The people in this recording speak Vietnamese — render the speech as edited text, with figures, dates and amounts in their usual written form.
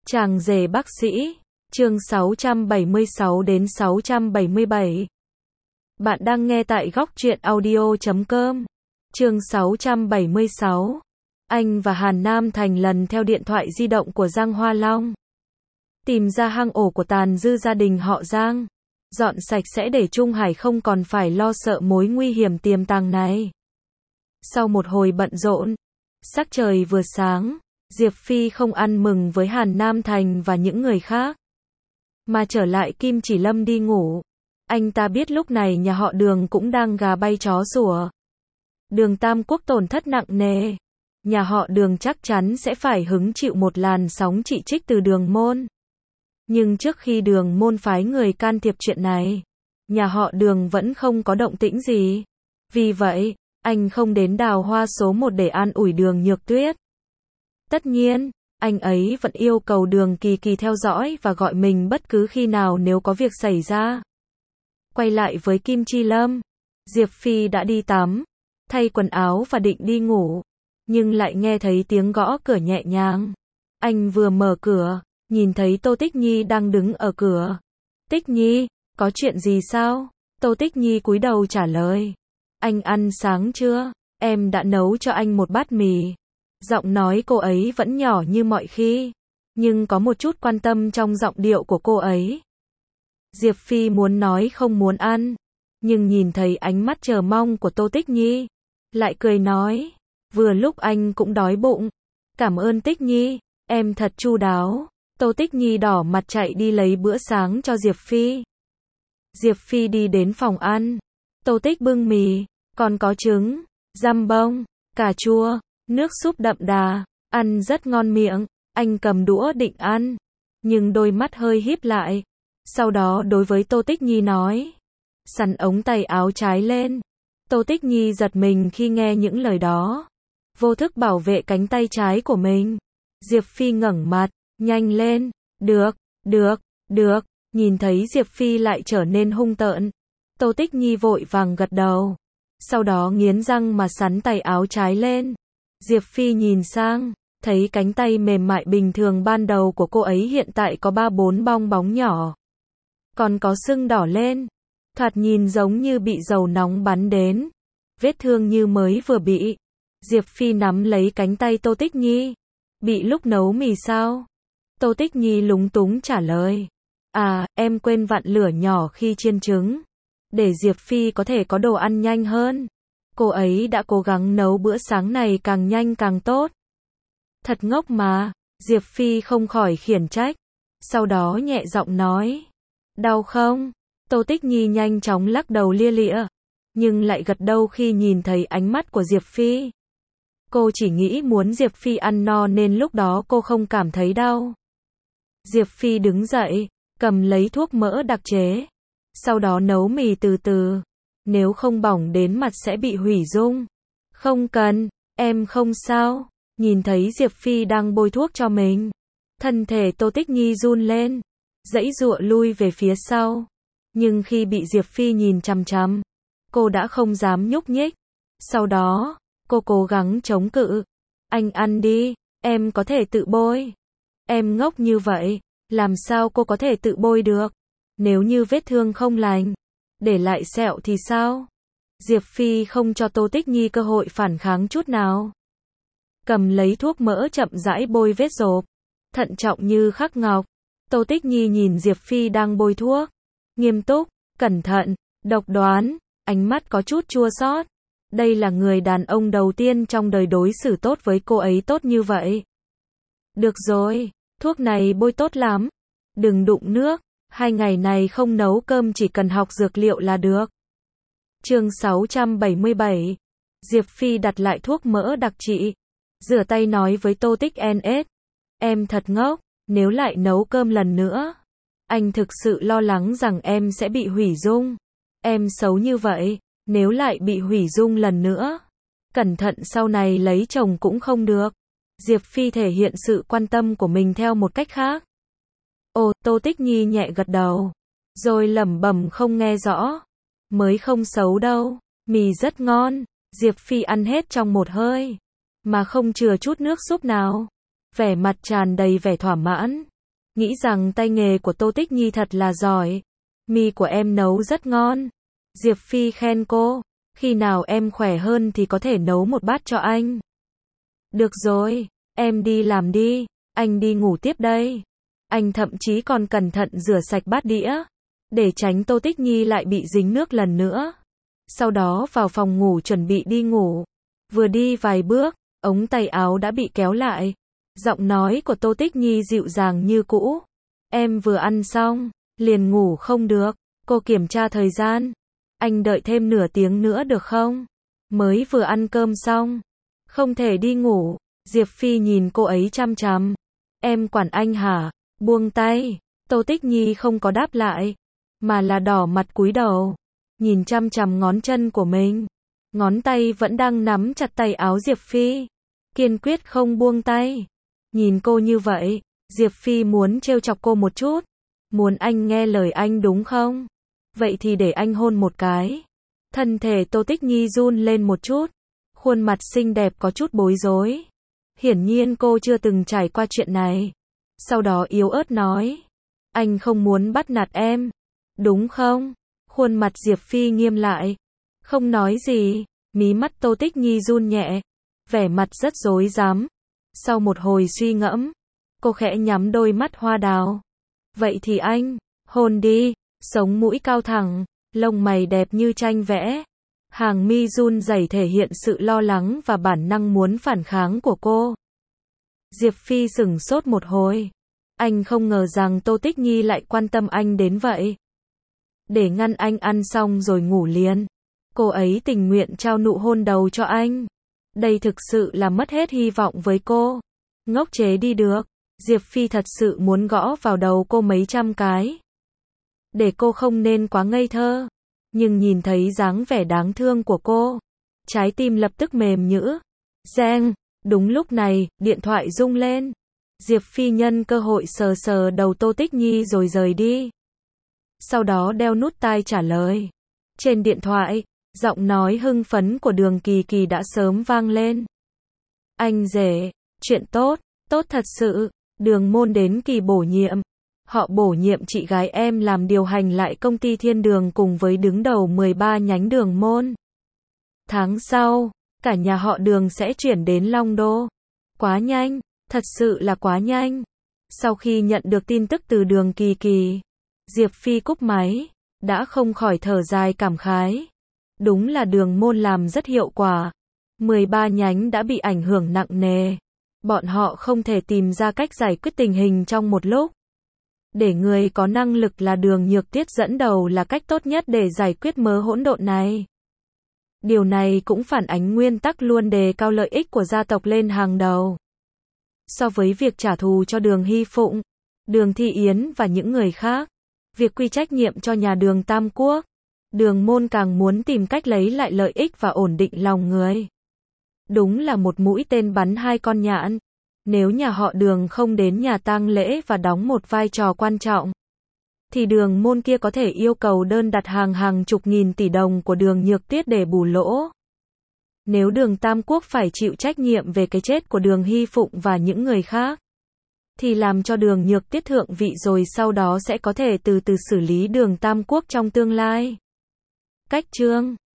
Chàng rể bác sĩ, chương 676 đến 677. Bạn đang nghe tại góc truyện audio.com. Chương 676. Anh và Hàn Nam Thành lần theo điện thoại di động của Giang Hoa Long. Tìm ra hang ổ của tàn dư gia đình họ Giang. Dọn sạch sẽ để Trung Hải không còn phải lo sợ mối nguy hiểm tiềm tàng này. Sau một hồi bận rộn, sắc trời vừa sáng, Diệp Phi không ăn mừng với Hàn Nam Thành và những người khác, mà trở lại Kim Chỉ Lâm đi ngủ. Anh ta biết lúc này nhà họ Đường cũng đang gà bay chó sủa. Đường Tam Quốc tổn thất nặng nề. Nhà họ Đường chắc chắn sẽ phải hứng chịu một làn sóng chỉ trích từ Đường Môn. Nhưng trước khi Đường Môn phái người can thiệp chuyện này, nhà họ Đường vẫn không có động tĩnh gì. Vì vậy, anh không đến đào hoa số 1 để an ủi Đường Nhược Tuyết. Tất nhiên, anh ấy vẫn yêu cầu Đường Kỳ Kỳ theo dõi và gọi mình bất cứ khi nào nếu có việc xảy ra. Quay lại với Kim Chi Lâm, Diệp Phi đã đi tắm, thay quần áo và định đi ngủ, nhưng lại nghe thấy tiếng gõ cửa nhẹ nhàng. Anh vừa mở cửa, nhìn thấy Tô Tích Nhi đang đứng ở cửa. Tích Nhi, có chuyện gì sao? Tô Tích Nhi cúi đầu trả lời. Anh ăn sáng chưa? Em đã nấu cho anh một bát mì. Giọng nói cô ấy vẫn nhỏ như mọi khi, nhưng có một chút quan tâm trong giọng điệu của cô ấy. Diệp Phi muốn nói không muốn ăn, nhưng nhìn thấy ánh mắt chờ mong của Tô Tích Nhi, lại cười nói, vừa lúc anh cũng đói bụng. Cảm ơn Tích Nhi, em thật chu đáo. Tô Tích Nhi đỏ mặt chạy đi lấy bữa sáng cho Diệp Phi. Diệp Phi đi đến phòng ăn. Tô Tích bưng mì, còn có trứng, dăm bông, cà chua, nước súp đậm đà, ăn rất ngon miệng. Anh cầm đũa định ăn, nhưng đôi mắt hơi híp lại. Sau đó đối với Tô Tích Nhi nói, xắn ống tay áo trái lên. Tô Tích Nhi giật mình khi nghe những lời đó, vô thức bảo vệ cánh tay trái của mình. Diệp Phi ngẩng mặt, nhanh lên, được, được, được. Nhìn thấy Diệp Phi lại trở nên hung tợn, Tô Tích Nhi vội vàng gật đầu, sau đó nghiến răng mà xắn tay áo trái lên. Diệp Phi nhìn sang, thấy cánh tay mềm mại bình thường ban đầu của cô ấy hiện tại có 3-4 bong bóng nhỏ, còn có sưng đỏ lên, thoạt nhìn giống như bị dầu nóng bắn đến, vết thương như mới vừa bị. Diệp Phi nắm lấy cánh tay Tô Tích Nhi. Bị lúc nấu mì sao? Tô Tích Nhi lúng túng trả lời. À, em quên vặn lửa nhỏ khi chiên trứng, để Diệp Phi có thể có đồ ăn nhanh hơn. Cô ấy đã cố gắng nấu bữa sáng này càng nhanh càng tốt. Thật ngốc mà, Diệp Phi không khỏi khiển trách. Sau đó nhẹ giọng nói. Đau không? Tô Tích Nhi nhanh chóng lắc đầu lia lịa, nhưng lại gật đầu khi nhìn thấy ánh mắt của Diệp Phi. Cô chỉ nghĩ muốn Diệp Phi ăn no nên lúc đó cô không cảm thấy đau. Diệp Phi đứng dậy, cầm lấy thuốc mỡ đặc chế. Sau đó nấu mì từ từ. Nếu không bỏng đến mặt sẽ bị hủy dung. Không cần, em không sao. Nhìn thấy Diệp Phi đang bôi thuốc cho mình, thân thể Tô Tích Nhi run lên, giãy giụa lui về phía sau. Nhưng khi bị Diệp Phi nhìn chằm chằm, cô đã không dám nhúc nhích. Sau đó, cô cố gắng chống cự. Anh ăn đi, em có thể tự bôi. Em ngốc như vậy, làm sao cô có thể tự bôi được? Nếu như vết thương không lành, để lại sẹo thì sao? Diệp Phi không cho Tô Tích Nhi cơ hội phản kháng chút nào. Cầm lấy thuốc mỡ chậm rãi bôi vết rộp, thận trọng như khắc ngọc. Tô Tích Nhi nhìn Diệp Phi đang bôi thuốc, nghiêm túc, cẩn thận, độc đoán, ánh mắt có chút chua xót. Đây là người đàn ông đầu tiên trong đời đối xử tốt với cô ấy tốt như vậy. Được rồi, thuốc này bôi tốt lắm. Đừng đụng nước, 2 ngày này không nấu cơm, chỉ cần học dược liệu là được. Chương 677. Diệp Phi đặt lại thuốc mỡ đặc trị, rửa tay nói với Tô Tích NS. Em thật ngốc, nếu lại nấu cơm lần nữa, anh thực sự lo lắng rằng em sẽ bị hủy dung. Em xấu như vậy, nếu lại bị hủy dung lần nữa, cẩn thận sau này lấy chồng cũng không được. Diệp Phi thể hiện sự quan tâm của mình theo một cách khác. Ồ, Tô Tích Nhi nhẹ gật đầu, rồi lẩm bẩm không nghe rõ. Mới không xấu đâu, mì rất ngon. Diệp Phi ăn hết trong một hơi, mà không chừa chút nước súp nào. Vẻ mặt tràn đầy vẻ thỏa mãn. nghĩ rằng tay nghề của Tô Tích Nhi thật là giỏi. Mì của em nấu rất ngon. Diệp Phi khen cô, khi nào em khỏe hơn thì có thể nấu một bát cho anh. Được rồi, em đi làm đi, anh đi ngủ tiếp đây. Anh thậm chí còn cẩn thận rửa sạch bát đĩa, để tránh Tô Tích Nhi lại bị dính nước lần nữa. Sau đó vào phòng ngủ chuẩn bị đi ngủ. Vừa đi vài bước, ống tay áo đã bị kéo lại. Giọng nói của Tô Tích Nhi dịu dàng như cũ. Em vừa ăn xong, liền ngủ không được. Cô kiểm tra thời gian. Anh đợi thêm nửa tiếng nữa được không? Mới vừa ăn cơm xong. Không thể đi ngủ. Diệp Phi nhìn cô ấy chăm chăm. Em quản anh hả? Buông tay. Tô Tích Nhi không có đáp lại, mà là đỏ mặt cúi đầu, nhìn chăm chăm ngón chân của mình. Ngón tay vẫn đang nắm chặt tay áo Diệp Phi, kiên quyết không buông tay. Nhìn cô như vậy, Diệp Phi muốn trêu chọc cô một chút. Muốn anh nghe lời anh đúng không? Vậy thì để anh hôn một cái. Thân thể Tô Tích Nhi run lên một chút, khuôn mặt xinh đẹp có chút bối rối. Hiển nhiên cô chưa từng trải qua chuyện này. Sau đó yếu ớt nói, anh không muốn bắt nạt em, đúng không? Khuôn mặt Diệp Phi nghiêm lại, không nói gì. Mí mắt Tô Tích Nhi run nhẹ, vẻ mặt rất rối rắm. Sau một hồi suy ngẫm, cô khẽ nhắm đôi mắt hoa đào. Vậy thì anh, hôn đi. Sống mũi cao thẳng, lông mày đẹp như tranh vẽ. Hàng mi run rẩy thể hiện sự lo lắng và bản năng muốn phản kháng của cô. Diệp Phi sửng sốt một hồi. Anh không ngờ rằng Tô Tích Nhi lại quan tâm anh đến vậy. Để ngăn anh ăn xong rồi ngủ liền, cô ấy tình nguyện trao nụ hôn đầu cho anh. Đây thực sự là mất hết hy vọng với cô. Ngốc chế đi được. Diệp Phi thật sự muốn gõ vào đầu cô mấy trăm cái. Để cô không nên quá ngây thơ. Nhưng nhìn thấy dáng vẻ đáng thương của cô, trái tim lập tức mềm nhũn. Reng, đúng lúc này, điện thoại rung lên. Diệp Phi nhân cơ hội sờ sờ đầu Tô Tích Nhi rồi rời đi. Sau đó đeo nút tai trả lời. Trên điện thoại, giọng nói hưng phấn của Đường Kỳ Kỳ đã sớm vang lên. Anh rể, chuyện tốt, tốt thật sự. Đường Môn đến kỳ bổ nhiệm. Họ bổ nhiệm chị gái em làm điều hành lại công ty Thiên Đường cùng với đứng đầu 13 nhánh Đường Môn. Tháng sau, cả nhà họ Đường sẽ chuyển đến Long Đô. Quá nhanh, thật sự là quá nhanh. Sau khi nhận được tin tức từ Đường Kỳ Kỳ, Diệp Phi cúp máy, đã không khỏi thở dài cảm khái. Đúng là Đường Môn làm rất hiệu quả. 13 nhánh đã bị ảnh hưởng nặng nề. Bọn họ không thể tìm ra cách giải quyết tình hình trong một lúc. Để người có năng lực là Đường Nhược Tiết dẫn đầu là cách tốt nhất để giải quyết mớ hỗn độn này. Điều này cũng phản ánh nguyên tắc luôn đề cao lợi ích của gia tộc lên hàng đầu. So với việc trả thù cho Đường Hy Phụng, Đường Thi Yến và những người khác, việc quy trách nhiệm cho nhà Đường Tam Quốc, Đường Môn càng muốn tìm cách lấy lại lợi ích và ổn định lòng người. Đúng là một mũi tên bắn hai con nhạn. Nếu nhà họ Đường không đến nhà tang lễ và đóng một vai trò quan trọng, thì Đường Môn kia có thể yêu cầu đơn đặt hàng chục nghìn tỷ đồng của Đường Nhược Tiết để bù lỗ. Nếu Đường Tam Quốc phải chịu trách nhiệm về cái chết của Đường Hy Phụng và những người khác, thì làm cho Đường Nhược Tiết thượng vị rồi sau đó sẽ có thể từ từ xử lý Đường Tam Quốc trong tương lai. Cách chương